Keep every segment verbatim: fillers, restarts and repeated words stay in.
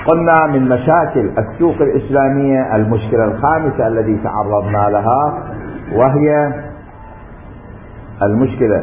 قلنا من مشاكل السوق الإسلامية المشكلة الخامسة التي تعرضنا لها، وهي المشكلة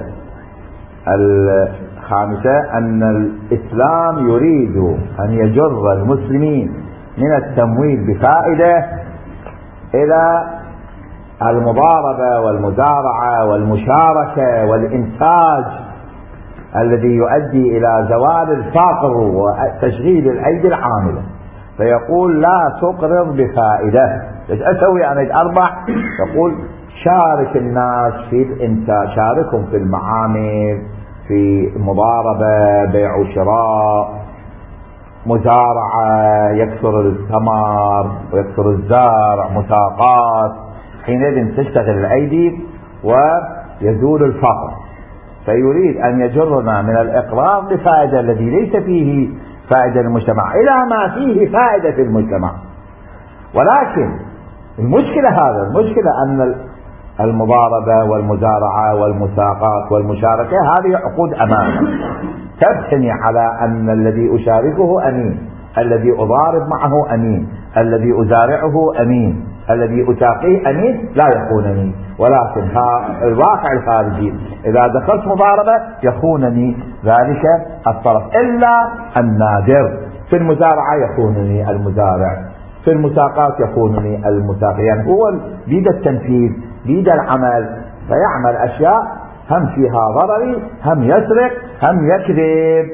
الخامسة أن الإسلام يريد أن يجر المسلمين من التمويل بفائدة إلى المضاربة والمزارعة والمشاركة والإنتاج الذي يؤدي إلى زوال الفقر وتشغيل الأيدي العاملة. فيقول لا تقرض بفائدة. ايش أسوي أنا أربح؟ يقول شارك الناس في الإنتاج، شاركهم في المعامل، في مضاربة، بيع وشراء، مزارعة، يكثر الثمر ويكثر الزرع، مساقات، حينئذ تشتغل الأيدي ويزول الفقر. فيريد أن يجرنا من الإقراض بفائدة الذي ليس فيه فائدة للمجتمع إلى ما فيه فائدة في المجتمع. ولكن المشكلة هذا المشكلة أن المضاربة والمزارعة والمساقات والمشاركة هذه عقود أمانة تبتني على أن الذي أشاركه أمين، الذي أضارب معه أمين، الذي أزارعه أمين، الذي أساقيه أمين لا يخونني. ولكن الواقع الخارجي إذا دخلت مضاربة يخونني ذلك الطرف إلا النادر. في المزارعة يخونني المزارع، في المساقات يخونني المساقي. يعني هو بيد التنفيذ بيد العمل، فيعمل أشياء هم فيها ضرري، هم يسرق، هم يكذب.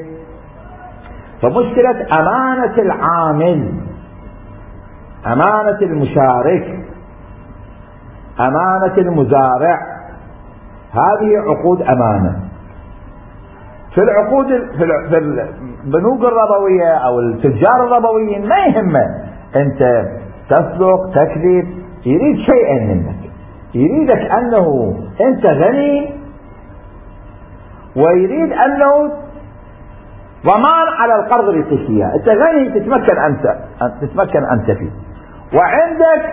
فمشكلة أمانة العامل، أمانة المشارك، أمانة المزارع، هذه عقود أمانة. في العقود في البنوك الربوية أو التجار الربويين ما يهمه أنت تسرق تكذب، يريد شيئا منك، يريدك أنه أنت غني، ويريد أنه ضمان على القرض اللي يعطيك اياه. انت غني تتمكن انت تتمكن انت فيه، وعندك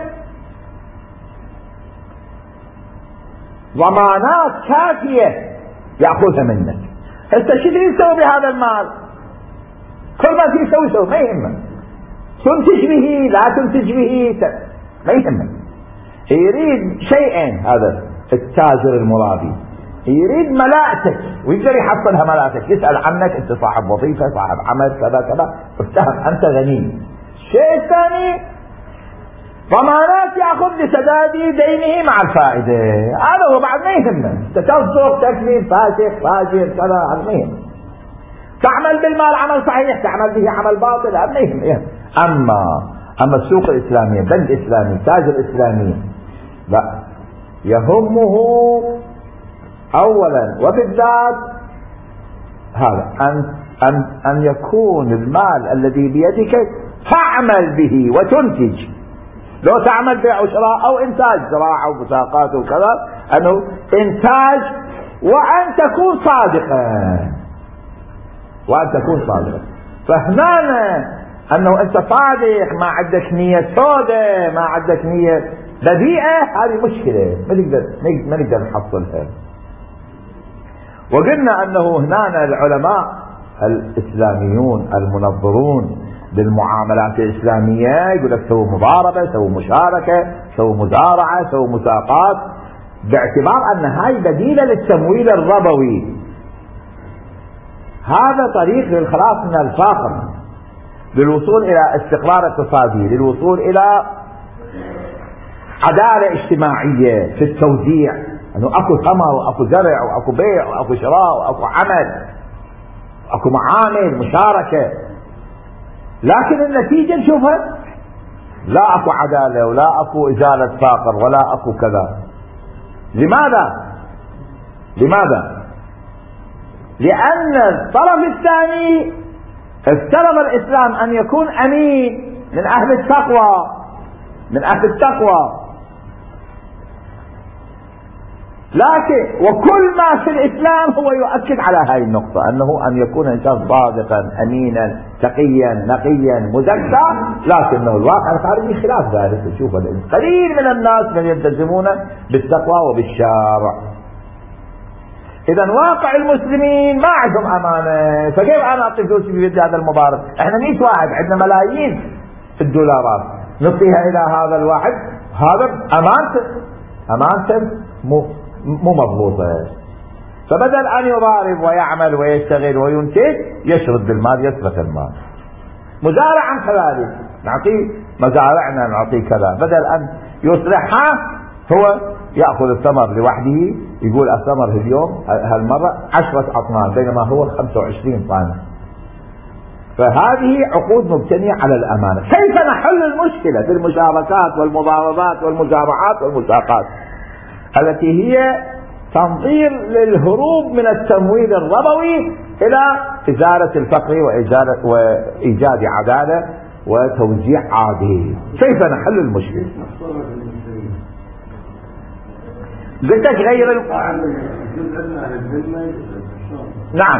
ضمانات كافيه ياخذها منك. انت شو اللي يسوي بهذا المال؟ كل ما تسوي سوي ما يهمك، تنتج به لا تنتج به ما يهمك. يريد شيئين هذا التاجر المرابي، يريد ملاءتك ويقدر يحصلها ملاءتك، يسأل عنك انت صاحب وظيفة صاحب عمل كذا كذا، افتهم انت غني. الشيء الثاني ضمانات ياخذ لسداد دينه مع الفائدة، هذا هو بعد ما يهمه. انت تصدق تكذب فاسق فاجر كذا هذا ما يهمه. تعمل بالمال عمل صحيح، تعمل به عمل باطل هذا ما يهمه. اما اما السوق الاسلامية، بنك اسلامي، تاجر اسلامي، لا يهمه اولا وبالذات هذا ان ان ان يكون المال الذي بيدك تعمل به وتنتج. لو تعمل بيع وشراء او انتاج زراعه ومساقات وكذا، انه انتاج، وان تكون صادقا، وان تكون صادقا. فهنا انه انت صادق، ما عندك نية سوداء، ما عندك نية بذيئة، هذه مشكلة ما نقدر ما نقدر نحصلها. وقلنا انه هنا العلماء الاسلاميون المنظرون للمعاملات الاسلامية يقول لك سووا مضاربة، سووا مشاركة، سووا مزارعة، سووا مساقات، باعتبار ان هاي بديلة للتمويل الربوي. هذا طريق للخلاص من الفقر، للوصول الى استقرار اقتصادي، للوصول الى عدالة اجتماعية في التوزيع، انه اكو ثمر واكو زرع واكو بيع واكو شراء واكو عمل واكو معامل مشاركة. لكن النتيجة نشوفها لا اكو عدالة ولا اكو ازالة فقر ولا اكو كذا. لماذا؟ لماذا؟ لان الطرف الثاني افترض الاسلام ان يكون امين من اهل التقوى، من اهل التقوى. لكن وكل ما في الاسلام هو يؤكد على هذه النقطة، انه ان يكون انسان صادقا امينا تقيا نقيا مزكى، لكنه الواقع الخارجي خلاف ذلك. تشوف قليل من الناس من يلتزمون بالتقوى وبالشرع. اذا واقع المسلمين ما عندهم امانه، فكيف انا اعطي فلوسي في يد هذا المضارب؟ احنا مئة واحد عندنا ملايين الدولارات نعطيها الى هذا الواحد، هذا امانته امانته مو مو مضبوطه. فبدل ان يضارب ويعمل ويشتغل وينتج يشرد بالمال، يسرق المال. مزارعا كذلك، نعطيه مزارعنا نعطيه كذا، بدل ان يصلحها هو يأخذ الثمر لوحده، يقول الثمر اليوم هالمرة عشرة أطنان بينما هو خمسة وعشرين طن. فهذه عقود مبتنية على الأمانة. كيف نحل المشكلة في المشاركات والمضاربات والمزارعات والمساقات التي هي تنظير للهروب من التمويل الربوي إلى إزالة الفقر وإيجاد عدالة وتوزيع عادل؟ كيف نحل المشكلة؟ قلت لك غير ال... نعم،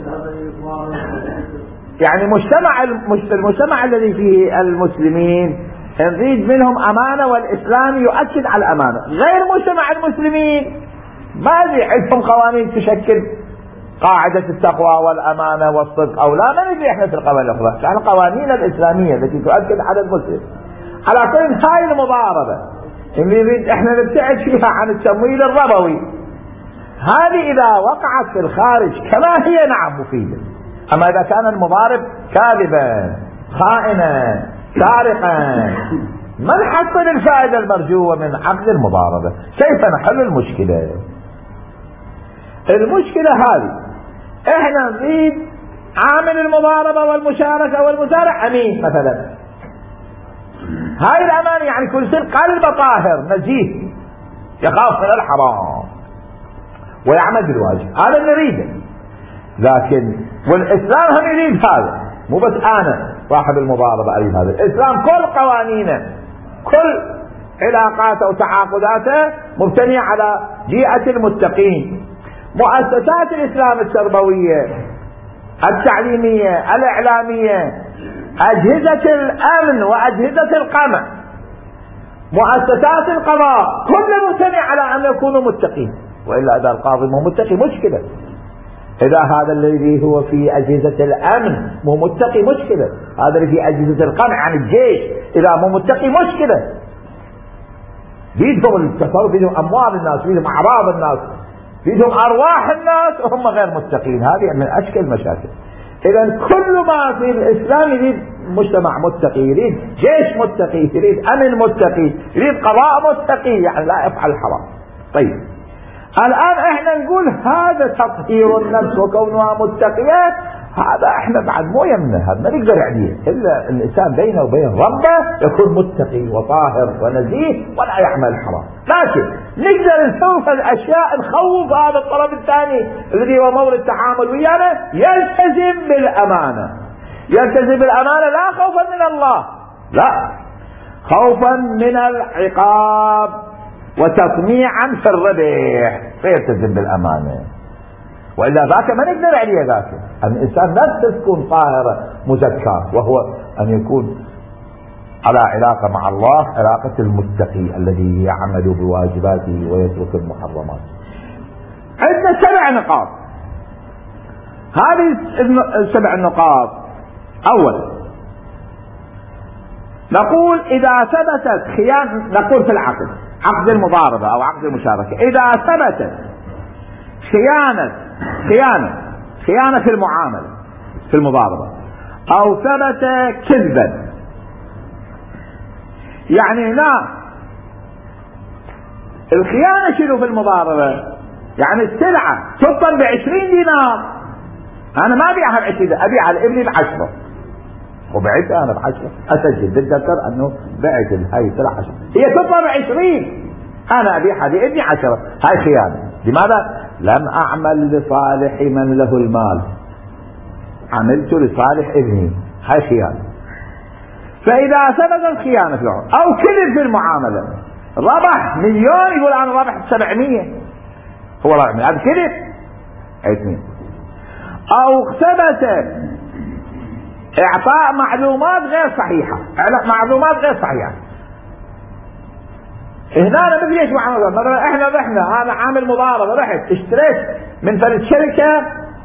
يعني مجتمع المجتمع الذي فيه المسلمين نريد منهم أمانة، والإسلام يؤكد على الأمانة. غير مجتمع المسلمين ما عندهم قوانين تشكل قاعدة التقوى والأمانة والصدق أو لا، ما ندري احنا في القوانين الأخرى، يعني القوانين الإسلامية التي تؤكد على المسلم. على كل هاي المضاربة اللي نريد احنا نبتعد فيها عن التمويل الربوي، هذه إذا وقعت في الخارج كما هي نعم مفيدة. أما إذا كان المضارب كاذبا خائنا سارقا، ما نحصل الفائدة المرجوة من عقد المضاربة. كيف نحل المشكلة؟ المشكلة هذه احنا نريد عامل المضاربة والمشاركة والمزارع أمين مثلا، هاي الأمان يعني كل شيء قلب طاهر نزيه يخاف من الحرام ويعمل بالواجب، هذا اللي نريده. لكن والإسلام هم يريد هذا، مو بس أنا صاحب المضاربة أريد هذا. الإسلام كل قوانينه كل علاقاته وتعاقداته مبتنية على جيئة المتقين. مؤسسات الإسلام التربوية التعليمية الإعلامية، أجهزة الأمن وأجهزة القمع، مؤسسات القضاء، كل مبتني على أن يكونوا متقين، وإلا إذا القاضي مو متقي مشكلة، إذا هذا الذي هو في أجهزة الأمن مو متقي مشكلة، هذا اللي في أجهزة القمع عن الجيش إذا مو متقي مشكلة. بيدهم التصرف، بيدهم أموال الناس، بيدهم أعراض الناس، بيدهم أرواح الناس وهم غير متقين، هذه من أشكال المشاكل. إذا كل ما في الإسلام يريد مجتمع متقي، يريد جيش متقي، يريد أمن متقي، يريد قضاء متقي، يعني لا يفعل حرام. طيب الآن احنا نقول هذا تطهير النفس وكونها متقية، هذا احنا بعد مو يمنا، هذا ما نقدر عليه إلا الإنسان بينه وبين ربه يكون متقي وطاهر ونزيه ولا يعمل حرام. لكن نقدر نشوف الأشياء نخوف هذا الطرف الثاني الذي هو مورد التعامل ويانا يلتزم بالأمانة. يلتزم بالأمانة لا خوفا من الله، لا خوفا من العقاب وتطميعا في الربح، فيلتزم بالأمانة. وإلا ذاك ما نقدر عليه، ذاك أن الإنسان نفسه تكون طاهرة مزكاة، وهو أن يكون على علاقة مع الله علاقة المتقي الذي يعمل بواجباته ويترك المحرمات. عندنا سبع نقاط، هذه السبع النقاط. أولا نقول إذا ثبتت خيانة، نقول في العقد عقد المضاربة أو عقد المشاركة، إذا ثبتت خيانة خيانة خيانة في المعاملة في المضاربة أو ثبت كذبا، يعني لا الخيانة شنو في المضاربة؟ يعني السلعة تطن بعشرين دينار، أنا ما أبيعها بعشرين، أبيعها لابني بعشرة وبعتها أنا بعشرة، أسجل بالدفتر أنه بعت هاي السلعة عشرة، هي تطن بعشرين أنا أبيعها لابني عشرة، هاي خيانة. لماذا؟ لم أعمل لصالح من له المال، عملت لصالح ابني، هاي خيانة. فإذا ثبت الخيانة في العمر أو كذب في المعاملة، ربح مليون يقول أنا ربح سبعمية، هو ربح من هذا كذب اثنين. أو ثبت إعطاء معلومات غير صحيحة، معلومات غير صحيحة، هنا مثل ايش معاملة؟ مثلا احنا رحنا، هذا عامل مضاربة، رحت اشتريت من فرد شركة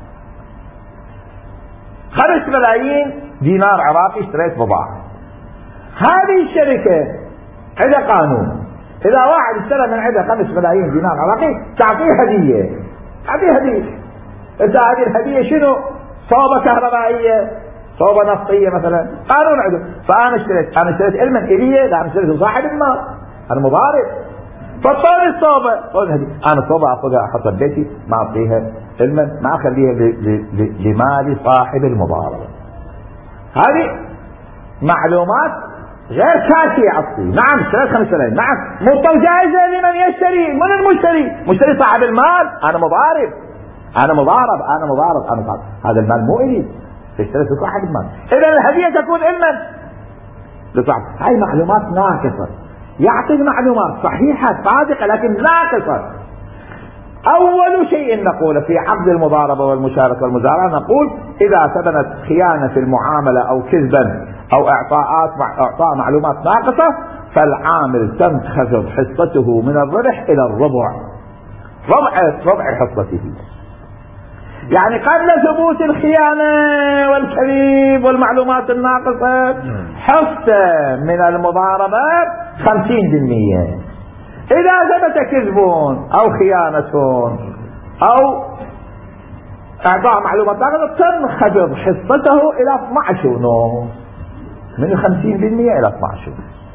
خمس ملايين دينار عراقي، اشتريت بضاعة. هذه الشركة عندها قانون، اذا واحد اشترى من عندها خمس ملايين دينار عراقي تعطيه هدية، تعطيه هدية. انت هذه الهدية شنو؟ صوبة كهربائية، صوبة نفطية مثلا، قانون عنده. فانا اشتريت، انا اشتريت علما اليه، لا انا اشتريت صاحب المال، انا مضارب. فطول الصوبة، طول الهدية، انا الصوبة اخذها احطها ببيتي، ما اعطيها علما، ما اخليها لمال صاحب المضاربة. هذه معلومات غير كافية اعطي. نعم اشتريت خمس ملايين، نعم مو جائزة لمن يشتري، من المشتري؟ مشتري صاحب المال، انا مضارب، انا مضارب، انا مضارب، انا مضارب. هذا المال مو الي، اشتريت صاحب المال، اذا الهدية تكون علما لصاحب. هاي معلومات ناقصة، يعطي معلومات صحيحة صادقة لكن ناقصة. اول شيء نقول في عقد المضاربة والمشاركة والمزارعة، نقول اذا ثبتت خيانة في المعاملة او كذبا او اعطاءات اعطاء معلومات ناقصة، فالعامل تنخفض حصته من الربح الى الربع، ربع ربع حصته. يعني قبل ثبوت الخيانة والكذب والمعلومات الناقصة حصة من المضاربة خمسين بالمئة. إذا ثبت كذب أو خيانة أو إعطاء معلومات ناقصة تنخفض حصته إلى اثني عشر ونصف، من خمسين بالمئة إلى اثني عشر.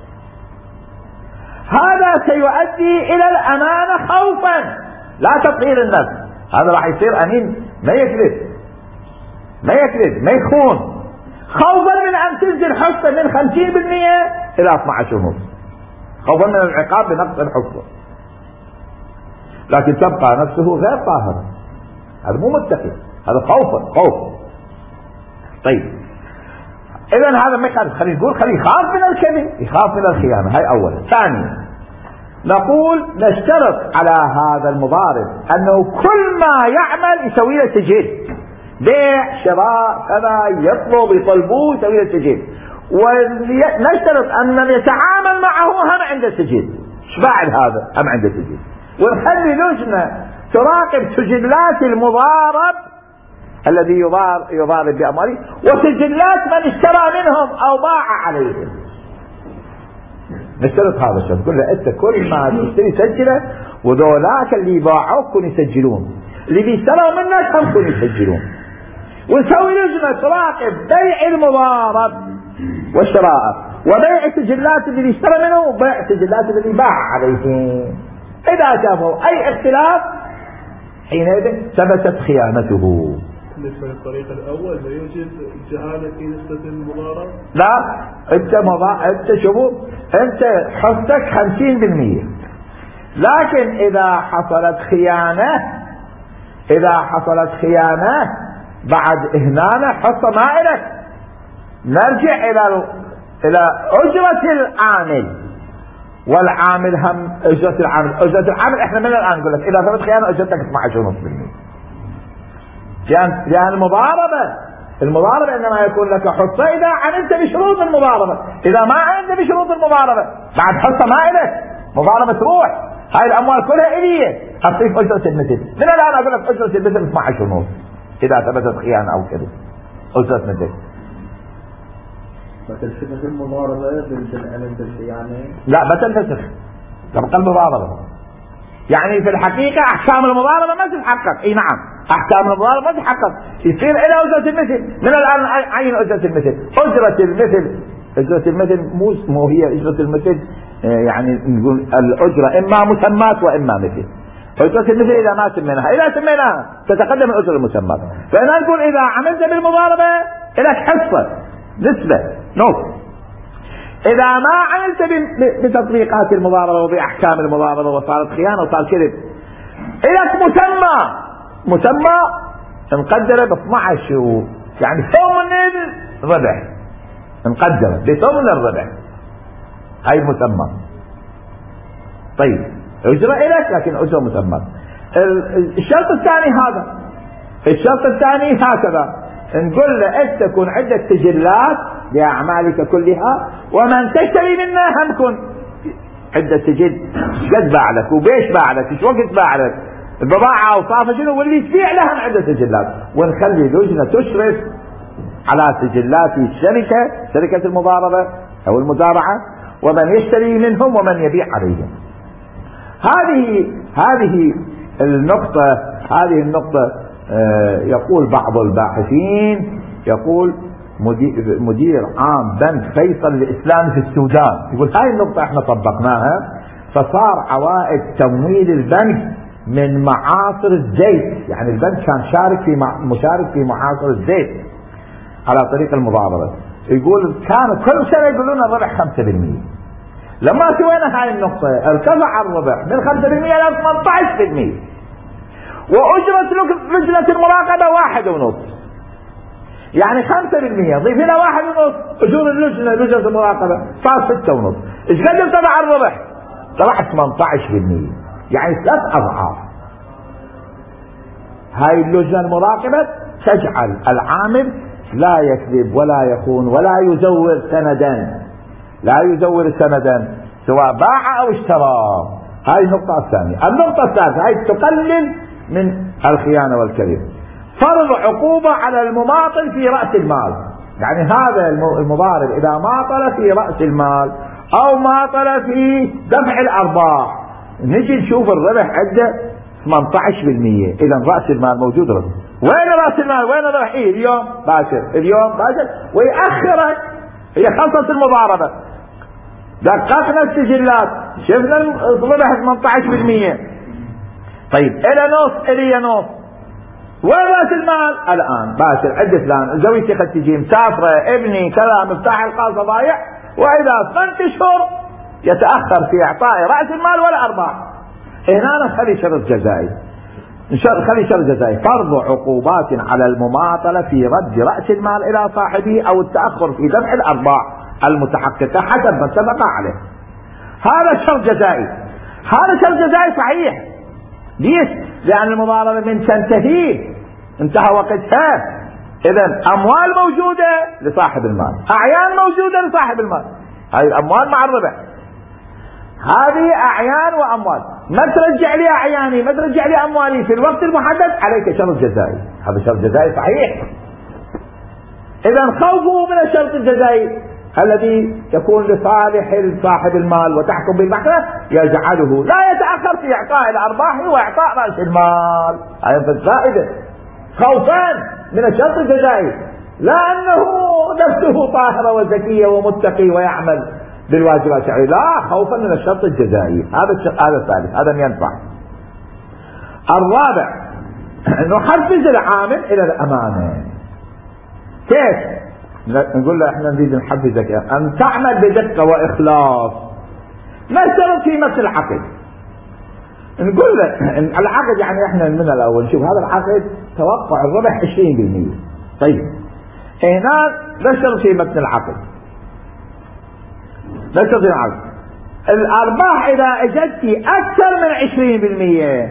هذا سيؤدي إلى الأمانة خوفا، لا تطهير النفس. هذا راح يصير أمين، ما يكذب ما يكذب ما يخون، خوفا من أن تنزل حصة من خمسين بالمئة إلى اثني عشر ونصف، خوفا من العقاب بنقص الحصة، لكن تبقى نفسه غير طاهرة. هذا مو متقي، هذا خوفا خوف. طيب إذن هذا ما يخالف، خليه يقول خليه يخاف من الكذب، يخاف من الخيانة. هاي أولا. ثانيا نقول نشترط على هذا المضارب أنه كل ما يعمل يسوي له سجل، بيع شراء كذا يطلب يطلبوه يسوي له سجل، ونشترط أن من يتعامل معه هم عنده سجل. ايش بعد هذا؟ هم عنده سجل. ونخلي لجنة تراقب سجلات المضارب الذي يضارب, يضارب بأمواله وسجلات من اشترى منهم أو باع عليهم. نشترط هذا الشيء، نقول له انت كل ما تشتري سجله، وذولاك اللي باعوك كن يسجلون، اللي بيشتروا منك هم كن يسجلون. ونسوي لجنة تراقب بيع المضارب والشراء، وبيع السجلات اللي اشترى منه، وبيع السجلات اللي باع عليهم. اذا شافوا اي اختلاف حينئذ ثبتت خيانته. بالنسبة للطريق الأول لا يوجد جهالة في نسبة المضارب؟ لا، انت مضا... انت شوفوا، انت حصتك خمسين بالمئة، لكن اذا حصلت خيانة اذا حصلت خيانة بعد اهنانة حصة ما إلك. نرجع الى ال... الى اجرة العامل، والعامل هم اجرة العامل اجرة العامل احنا من الان نقول لك اذا ثبت خيانة اجرتك اثني عشر فاصلة خمسة بالمئة. لأن لأن المضاربة المضاربة إنما يكون لك حصة إذا عملت بشروط المضاربة، إذا ما عملت بشروط المضاربة بعد حصة ما إلك، مضاربة تروح. هاي الأموال كلها إليه، أعطيك أجرة المثل. من الآن أقول لك أجرة المثل اثني عشر ونصف إذا ثبتت خيانة أو كذب، أجرة مثل. بتنفسخ المضاربة بالعلم بالخيانة؟ لا بتنفسخ، تبقى المضاربة. يعني في الحقيقة أحكام المضاربة ما تتحقق. اي نعم أحكام المضاربة ما تتحقق، يصير إلى أجرة المثل. من الآن عين أجرة المثل. أجرة المثل أجرة المثل مو مو هي أجرة المثل، يعني نقول الأجرة إما مسمات وإما مثل. أجرة المثل إذا ما سميناها، إذا سميناها تتقدم الأجرة المسمات. فأنا نقول إذا عملت بالمضاربة لك حصة نسبة نص. إذا ما عملت بتطبيقات المضاربة وبأحكام المضاربة وصارت خيانة وصار كذب، إلك مسمى مسمى نقدره ب اثني عشر، يعني ثمن الربح، نقدره بثمن الربح. هاي المسمى. طيب أجرة إلك لكن أجرة مسمى. الشرط الثاني هذا. الشرط الثاني هكذا، نقول له أنت تكون عندك سجلات لأعمالك كلها، ومن تشتري منها هم كن عنده سجل قد باع لك وبيش باع لك ايش وقت باع لك البضاعة اوصافها شنو واللي تبيع لها عنده سجلات، ونخلي لجنة تشرف على سجلات الشركة شركة المضاربة او المزارعة ومن يشتري منهم ومن يبيع عليهم. هذه هذه النقطة هذه النقطة آه يقول بعض الباحثين يقول مدير, مدير عام بنك فيصل الإسلامي في السودان يقول هاي النقطة احنا طبقناها فصار عوائد تمويل البنك من معاصر الزيت، يعني البنك كان شارك في مشارك في معاصر الزيت على طريق المضاربة. يقول كانوا كل سنة يقولون الربح خمسة بالمئة، لما سوينا هاي النقطة ارتفع الربح من خمسة بالمئة إلى ثمانية عشر بالمئة، وأجرة لجنة المراقبة واحد ونص، يعني خمسة بالمئة ضيف لنا واحد ونص أجور اللجنة لجنة المراقبة صار ستة ونص. إيش قد ارتفع الربح؟ ارتفع ثمانية عشر بالمئة، يعني ثلاث أضعاف. هاي اللجنة المراقبة تجعل العامل لا يكذب ولا يخون ولا يزور سندا، لا يزور سندا سواء باع أو اشترى. هاي النقطة الثانية. النقطة الثالثة هاي تقلل من الخيانة والكذب. فرض عقوبة على المماطل في رأس المال، يعني هذا المضارب إذا ماطل في رأس المال أو ماطل في دفع الأرباح نجي نشوف الربح عنده ثمانية عشر بالمئة، إذا رأس المال موجود ربح. وين رأس المال؟ وين الربح؟ إيه اليوم باكر، اليوم باكر، ويأخرك. هي خلصت المضاربة، دققنا السجلات شفنا الربح ثمانية عشر بالمئة، طيب إلى نص إلي نص، وين رأس المال؟ الآن باكر عدة فلان زوجتي قد تجي مسافرة ابني كذا مفتاح الخاصة ضايع، وإذا ثمانية أشهر يتأخر في إعطاء رأس المال ولا أرباح. هنا نخلي شرط جزائي، خلي شرط جزائي فرض عقوبات على المماطلة في رد رأس المال إلى صاحبه أو التأخر في دفع الأرباح المتحققة حسب ما اتفق عليه. هذا شرط جزائي، هذا شرط جزائي صحيح. ليش؟ لأن المضاربة من تنتهي انتهى وقتها، إذا أموال موجودة لصاحب المال، أعيان موجودة لصاحب المال، هذه الأموال مع الربح، هذه أعيان وأموال، ما ترجع لي أعياني ما ترجع لي أموالي في الوقت المحدد عليك شرط جزائي. هذا شرط جزائي صحيح. إذا خوفوا من الشرط الجزائي الذي يكون لصالح صاحب المال وتحكم بالمحكمة يجعله لا يتأخر في إعطاء الأرباح وإعطاء رأس المال. هذه الفائدة، خوفان من الشرط الجزائي، لا أنه نفسه طاهرة وذكية ومتقي ويعمل بالواجبات الشرعية، لا، خوفا من الشرط الجزائي. هذا هذا الثالث، هذا ينفع. الرابع نحفز العامل إلى الأمانة. كيف؟ نقول له احنا نريد نحفزك ان تعمل بدقة واخلاص، ما اشترط في مثل العقد. نقول له العقد يعني احنا من الاول نشوف هذا العقد توقع الربح عشرين بالمئة، طيب هنا نشترط في مثل العقد، نشترط في العقد الارباح اذا اجت اكثر من عشرين بالمئة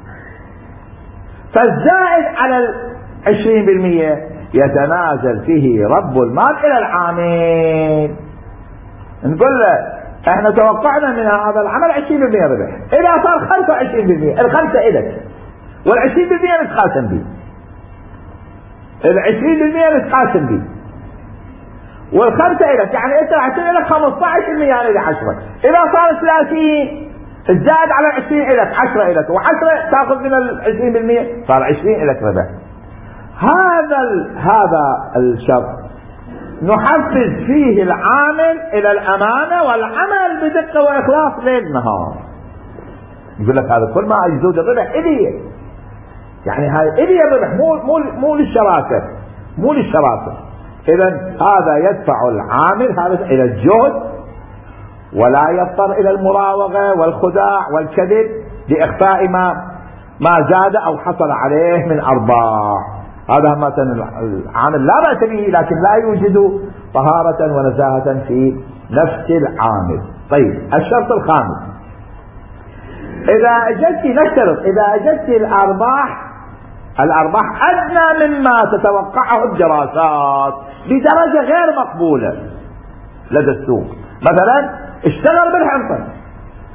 فالزائد على العشرين بالمئة يتنازل فيه رب المال الى العامل. نقول له احنا توقعنا من هذا العمل عشرين بالمئة ربح، اذا صار خمسة وعشرين بالمئة الخمسة الك والعشرين بالمئة نتقاسم به، العشرين بالمئة نتقاسم به والخمسة الك، يعني انت راح تصير لك خمسة عشر بالمئة الى عشرة، اذا صار ثلاثين الزائد على العشرين الك عشرة الك وعشرة تاخذ من العشرين بالمئة صار عشرين الك ربح. هذا هذا الشرط نحفز فيه العامل الى الامانه والعمل بدقه واخلاص ليل نهار. يقول لك هذا كل ما يزود الربح الي، يعني هاي الي الربح، مو مو مو للشراكه، مو للشراكه. اذا هذا يدفع العامل هذا الى الجهد ولا يضطر الى المراوغه والخداع والكذب لاخفاء ما ما زاد او حصل عليه من ارباح. هذا مثلا العامل لا بأس به، لكن لا يوجد طهارة ونزاهة في نفس العامل. طيب الشرط الخامس، إذا أجدت نشترط إذا أجدت الأرباح الأرباح أدنى مما تتوقعه الدراسات بدرجة غير مقبولة لدى السوق، مثلا اشتغل بالحنطة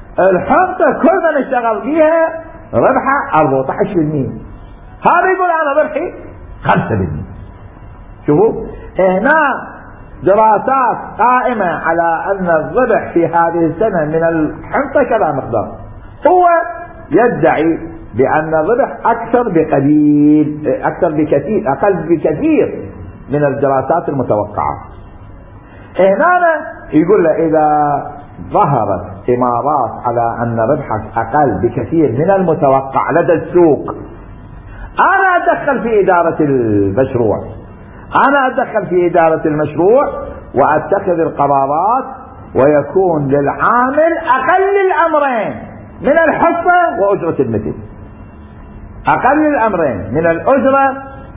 الحنطة كل ما نشتغل فيها ربحها أربعة عشر بالمئة، هذا يقول أنا ربحي خمسة بالمئة. شوفوا هنا دراسات قائمة على أن الربح في هذه السنة من الحنطة كذا مقدار، هو يدعي بأن الربح أكثر بقليل، أكثر بكثير، أقل بكثير من الدراسات المتوقعة. هنا يقول له إذا ظهرت إمارات على أن ربحك أقل بكثير من المتوقع لدى السوق، أنا أدخل في إدارة المشروع، أنا أدخل في إدارة المشروع وأتخذ القرارات، ويكون للعامل أقل الأمرين من الحصة وأجرة المثل، أقل الأمرين من الأجرة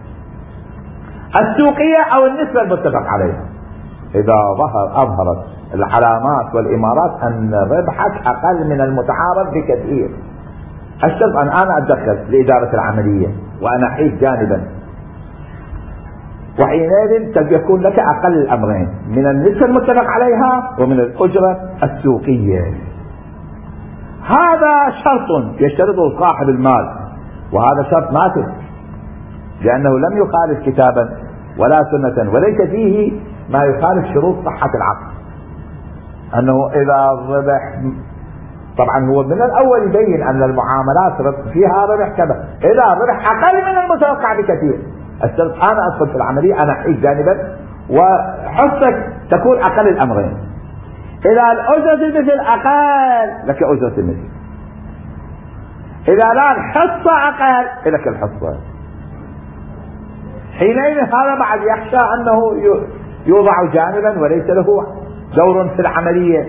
السوقية أو النسبة المتفق عليها. إذا ظهر أظهرت العلامات والإمارات أن ربحك أقل من المتعارف بكثير، الشرط أن أنا أتدخل لإدارة العملية وأنا أحيد جانبا، وحينئذ يكون لك أقل الأمرين من النسبة المتفق عليها ومن الأجرة السوقية. هذا شرط يشترطه صاحب المال، وهذا شرط ناقص لأنه لم يخالف كتابا ولا سنة، وليس فيه ما يخالف شروط صحة العقد، أنه إذا ربح، طبعا هو من الأول يبين أن المعاملات فيها ربح كذا، إذا ربح أقل من المتوقع بكثير، الشرط أنا أدخل في العملية، أنا أحيد جانبا وحصك تكون أقل الأمرين. إذا الأجرة المثل أقل لك أجرة المثل، إذا لا الحصة أقل لك الحصة. حينئذ هذا بعد يخشى أنه يوضع جانبا وليس له دور في العملية،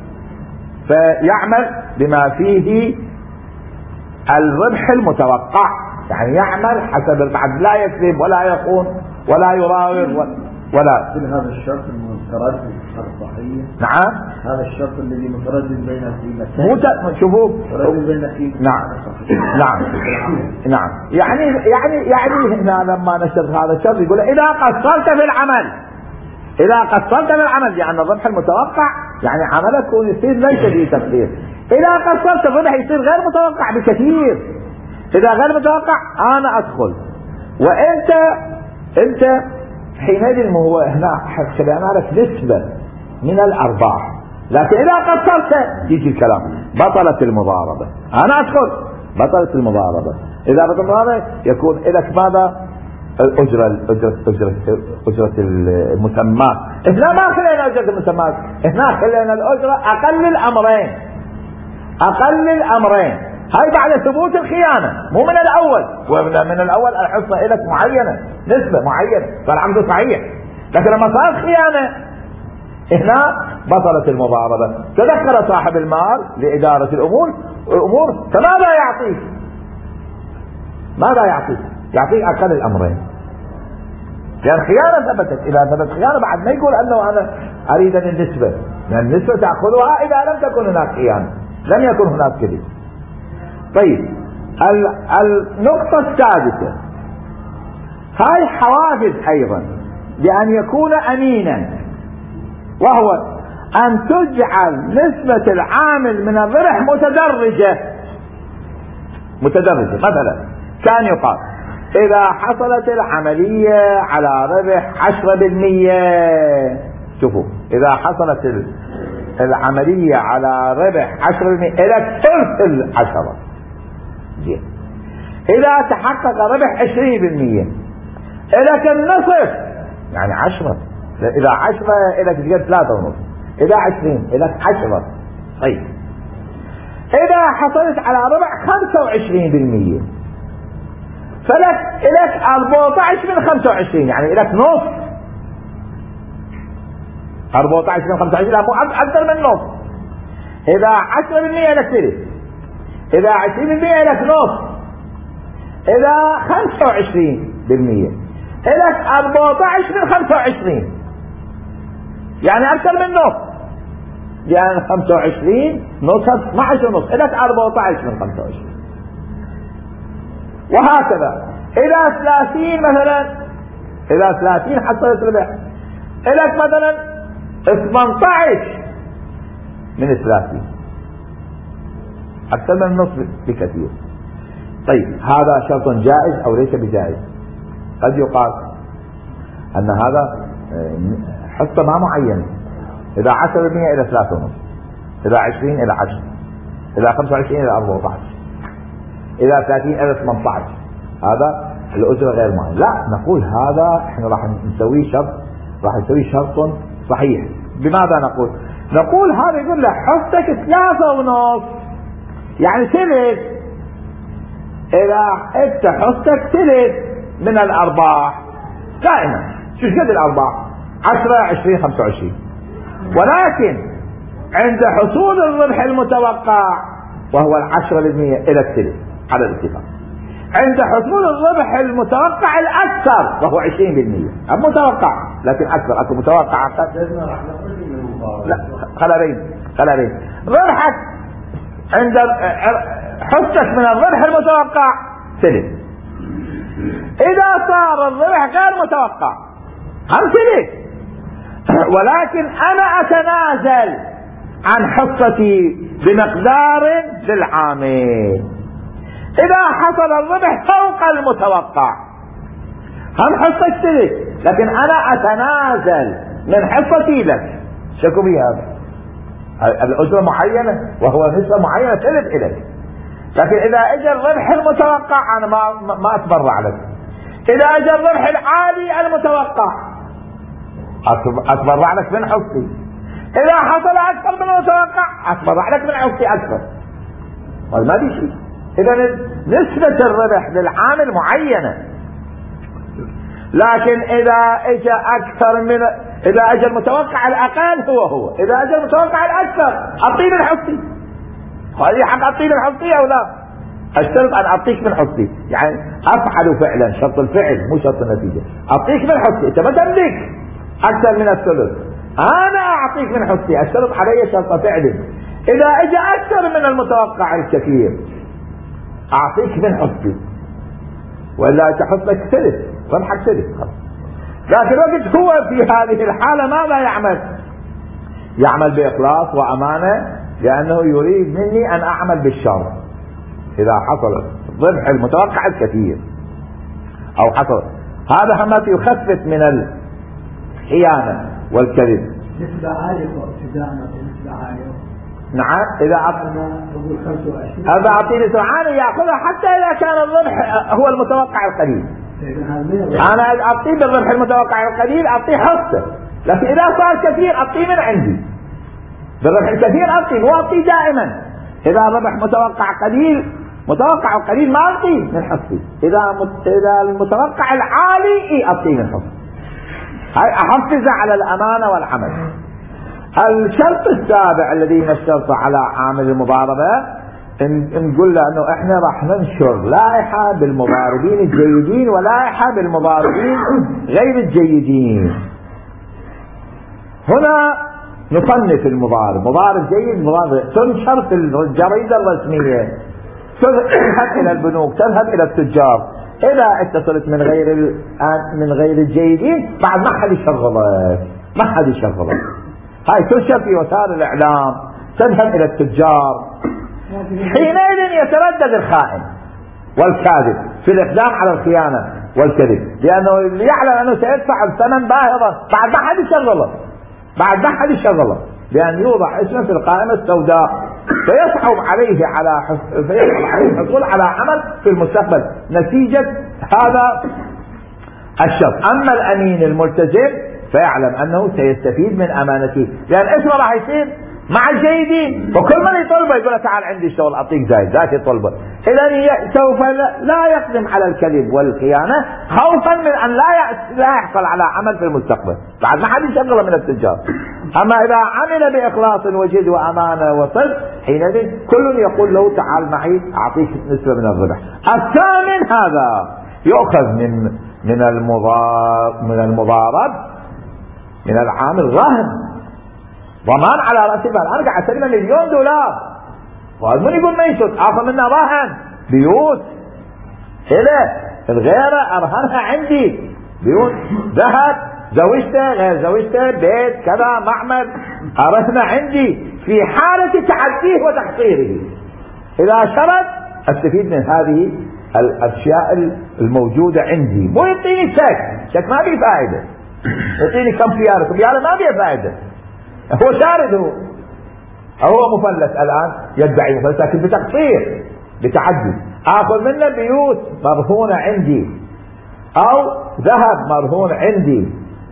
فيعمل بما فيه الربح المتوقع، يعني يعمل حسب بعد لا يكذب ولا يخون ولا يراوغ ولا. هذا الشرط المتردد الصحيح. نعم هذا الشرط الذي متردد بين القيمتين. مت... شوفوا متردد بين القيمتين. نعم نعم نعم يعني يعني يعني هنا لما نشرت هذا الشرط يقول إذا قصرت في العمل، إذا قصرت في العمل يعني الربح المتوقع، يعني عملك يصير ليس فيه تقصير. إذا قصرت الربح يصير غير متوقع بكثير. إذا غير متوقع أنا أدخل، وأنت أنت حينئذ هو هنا خلينا نعرف نسبة من الأرباح، لكن إذا قصرت يجي الكلام بطلت المضاربة، أنا أدخل بطلت المضاربة. إذا بطلت المضاربة يكون لك ماذا؟ الأجرة الأجرة الأجرة أجرة المسمات. هنا ما خلينا أجرة المسمات، هنا خلينا الأجرة أقل الأمرين، أقل الأمرين. هاي بعد ثبوت الخيانة، مو من الأول، ومن الأول الحصة لك معينة، نسبة معينة، صار عمده صحيح، لكن لما صار خيانة هنا بطلت المضاربة. تدخل صاحب المال لإدارة الأمور الأمور فماذا يعطيك؟ ماذا يعطيك؟ يعطيك أقل الأمرين، لأن خيانة ثبتت. إذا ثبت خيانة بعد ما يقول أنه أنا أريد النسبة، لأن النسبة تأخذها إذا لم تكن هناك خيانة، لم يكن هناك كذب. طيب النقطة السادسة، هاي حوافز أيضا لأن يكون أمينا، وهو أن تجعل نسبة العامل من الربح متدرجة متدرجة. مثلا كان يقال إذا حصلت العملية على ربح عشرة بالمية، شوفوا إذا حصلت العملية على ربح عشرة بالمية إلى ثلث العشرة، زين. إذا تحقق ربح عشرين بالمية إلى النصف، يعني عشرة، إذا عشرة إلى تجد ثلاثة ونصف، إذا عشرين إلى عشرة. طيب إذا حصلت على ربح خمسة وعشرين بالمية فلك إليك أربعة عشر من خمسة وعشرين، يعني إليك نصف. أربعة عشر من خمسة وعشرين مو أكثر من نصف. إذا عشرة بالمية لك ثلث، إذا عشرين بالمية لك نصف، إذا خمسة وعشرين بالمية إليك أربعة عشر من خمسة وعشرين، يعني أكثر من نصف، لأن خمسة وعشرين نصف اثني عشر نصف، إليك أربعة عشر من خمسة وعشرين. وهكذا إذا ثلاثين مثلا، إذا ثلاثين حصلت ربح إليك مثلا ثمانية عشر من ثلاثين، أكثر من النصف بكثير. طيب هذا شرط جائز أو ليس بجائز؟ قد يقال أن هذا حصة ما معينة، إذا عشرة بالمئة إلى ثلاثة ونصف، إذا عشرين إلى عشرة، إذا خمسة وعشرين إلى أربعة عشر، إذا ثلاثين إلى ثمانية عشر، هذا الأجرة غير معين. لا، نقول هذا احنا راح نسوي شرط، راح نسوي شرط صحيح. بماذا نقول؟ نقول هذا يقول له حصتك ثلاثة ونصف، يعني ثلث. إذا أنت حصتك ثلث من الأرباح دائما، شو قد الأرباح؟ عشرة عشرين خمسة وعشرين، ولكن عند حصول الربح المتوقع وهو العشرة بالمئة إلى الثلث على الاتفاق، عند حصول الربح المتوقع الأكثر وهو عشرين بالمئة المتوقع، لكن أكثر أكثر متوقع أكثر. لا خلالين خلالين ربحك عند حصتك من الربح المتوقع ثلث. إذا صار الربح غير متوقع هم ثلث، ولكن أنا أتنازل عن حصتي بمقدار في العامل. إذا حصل الربح فوق المتوقع هم حصتك ثلث، لكن أنا أتنازل من حصتي لك. شكو بي هذا؟ الأجرة معينة وهو نسبة معينة ثلث إليك، لكن إذا اجى الربح المتوقع أنا ما ما أتبرع لك. إذا اجى الربح العالي المتوقع أتبرع لك من حصتي. إذا حصل أكثر من المتوقع أتبرع لك من حصتي أكثر. ما دي شيء. إذا نسبة الربح للعامل معينة، لكن إذا اجى أكثر من إذا اجى المتوقع الأقل هو هو، إذا اجى المتوقع الأكثر أعطيه من حصتي. هذه حق أعطيه من حصتي أو لا؟ أشترط أن أعطيك من حصتي، يعني أفعل فعلا، شرط الفعل مو شرط النتيجة. أعطيك من حصتي، أنت ما تملك أكثر من الثلث، أنا أعطيك من حصتي، أشترط علي شرط فعل. إذا اجى أكثر من المتوقع الكثير أعطيك من حصتي، وإلا تحصلك ثلث ربحك ثلث. لكن وقت هو في هذه الحالة ماذا يعمل؟ يعمل بإخلاص وأمانة، لأنه يريد مني أن أعمل بالشر. إذا حصل الربح المتوقع الكثير أو حصل هذا همت يخفف من الخيانة والكذب. نسبة عالية وابتداء نسبة عالية. نعم، إذا هذا أعطيني نسبة عالية يأخذها حتى إذا كان الربح هو المتوقع القليل. أنا أعطيه بالربح المتوقع القليل أعطيه حصة، لكن إذا صار كثير أعطيه من عندي. بالربح الكثير أعطيه، مو أعطيه دائما. إذا الربح متوقع قليل متوقع القليل ما أعطيه من حصتي، إذا مت... إذا المتوقع العالي إيه أعطيه من حصتي. هاي أحفز على الأمانة والعمل. الشرط السابع الذي نشترط على عامل المضاربة إن نقول له أنه إحنا راح ننشر لائحة بالمضاربين الجيدين ولائحة بالمضاربين غير الجيدين. هنا نصنف المضارب، مضارب جيد مضارب، تنشر في الجريدة الرسمية، تذهب إلى البنوك، تذهب إلى التجار. إذا اتصلت من غير من غير الجيدين بعد ما حد يشغلك، ما حد يشغلك. هاي تنشر في وسائل الإعلام، تذهب إلى التجار. حينئذ يتردد الخائن والكاذب في الإقدام على الخيانة والكذب، لأنه يعلم أنه سيدفع الثمن باهظا بعد ما حد يشغله، بعد ما حد يشغله، لأن يوضع اسمه في القائمة السوداء، فيصعب عليه على حص... فيصعب عليه الحصول على عمل في المستقبل نتيجة هذا الشرط. أما الأمين الملتزم فيعلم أنه سيستفيد من أمانته، لأن اسمه راح يصير مع الجيدين، وكل من يطلبه يقول تعال عندي شغل أعطيك زايد ذاك يطلبه. إذا سوف لا يقدم على الكذب والخيانة خوفا من أن لا لا يحصل على عمل في المستقبل بعد ما حد يشغله من التجار. أما إذا عمل بإخلاص وجد وأمانة وصدق حينئذ كل يقول له تعال معي أعطيك نسبة من الربح. الثامن هذا يؤخذ من من المضارب من المضارب من العامل رهن، ضمان على رأس المال. أنا قاعد أسلم مليون دولار، وهذا من يقول ما يشوت آخذ منه رهن بيوت إلى الغيرة أرهنها عندي، بيوت ذهب زوجته غير زوجته بيت كذا معمل أرهنها عندي في حالة تعديه وتقصيره. إذا شرط أستفيد من هذه الأشياء الموجودة عندي، مو يعطيني شك، شك ما بيه فائدة، يعطيني كم خيار، خيار ما بيه فائدة، هو شارد، هو هو مفلس الآن يدعي مفلس لكن بتقصير بتعدي، آخذ منه بيوت مرهونة عندي أو ذهب مرهون عندي.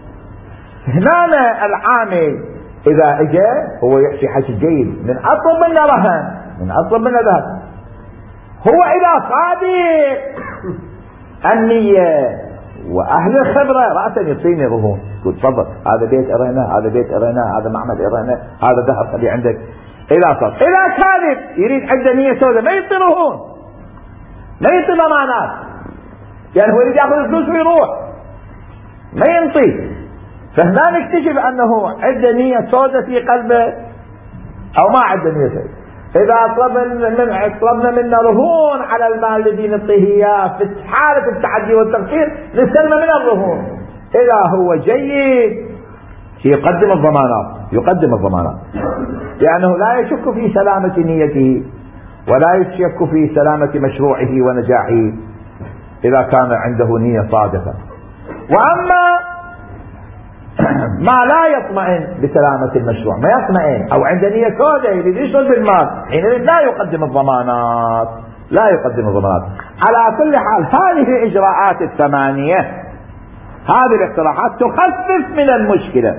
هنا العامل إذا اجى هو يحكي حكي جيد، من أطلب منه رهن، من أطلب منه ذهب، هو إذا صادق النية وأهل الخبرة رأسا يعطيني رهون، يقول تفضل هذا بيت أرينا، هذا بيت أرينا، هذا معمل أرينا، هذا ذهب خلي عندك. إذا صدق، إذا كاذب يريد عنده نية سوداء ما يعطي رهون، ما يعطي ضمانات، يعني هو يريد ياخذ الفلوس ويروح ما ينطي. فهنا نكتشف أنه عنده نية سوداء في قلبه أو ما عنده نية سوداء. إذا طلبنا من طلبنا منا رهون على المال الذي نعطيه إياه في حالة التعدي والتقصير نستلم من الرهون. إذا هو جيد يقدم الضمانات، يقدم الضمانات لأنه لا يشك في سلامة نيته ولا يشك في سلامة مشروعه ونجاحه إذا كان عنده نية صادقة. وأما ما لا يطمئن بسلامة المشروع، ما يطمئن أو عنده نية سوداء يريد يشغل بالمال، حينئذ لا يقدم الضمانات، لا يقدم الضمانات. على كل حال هذه الإجراءات الثمانية، هذه الاقتراحات تخفف من المشكلة،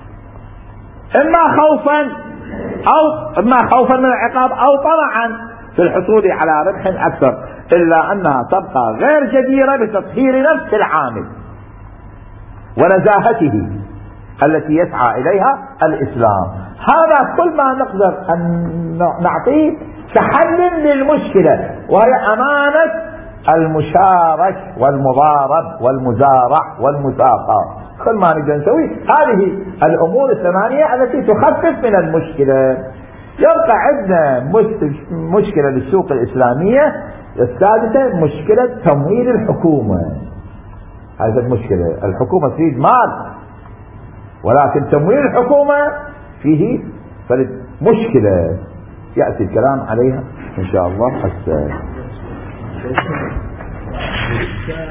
إما خوفا أو إما خوفا من العقاب أو طمعا في الحصول على ربح أكثر، إلا أنها تبقى غير جديرة بتطهير نفس العامل ونزاهته التي يسعى إليها الإسلام. هذا كل ما نقدر أن نعطيه كحل للمشكلة، وهي أمانة المشارك والمضارب والمزارع والمساقة. كل ما نقدر نسوي هذه الأمور الثمانية التي تخفف من المشكلة. يبقى عندنا مشكلة للسوق الإسلامية السادسة، مشكلة تمويل الحكومة. هذه المشكلة، الحكومة تريد مال ولكن تمويل الحكومة فيه مشكلة، يأتي الكلام عليها إن شاء الله.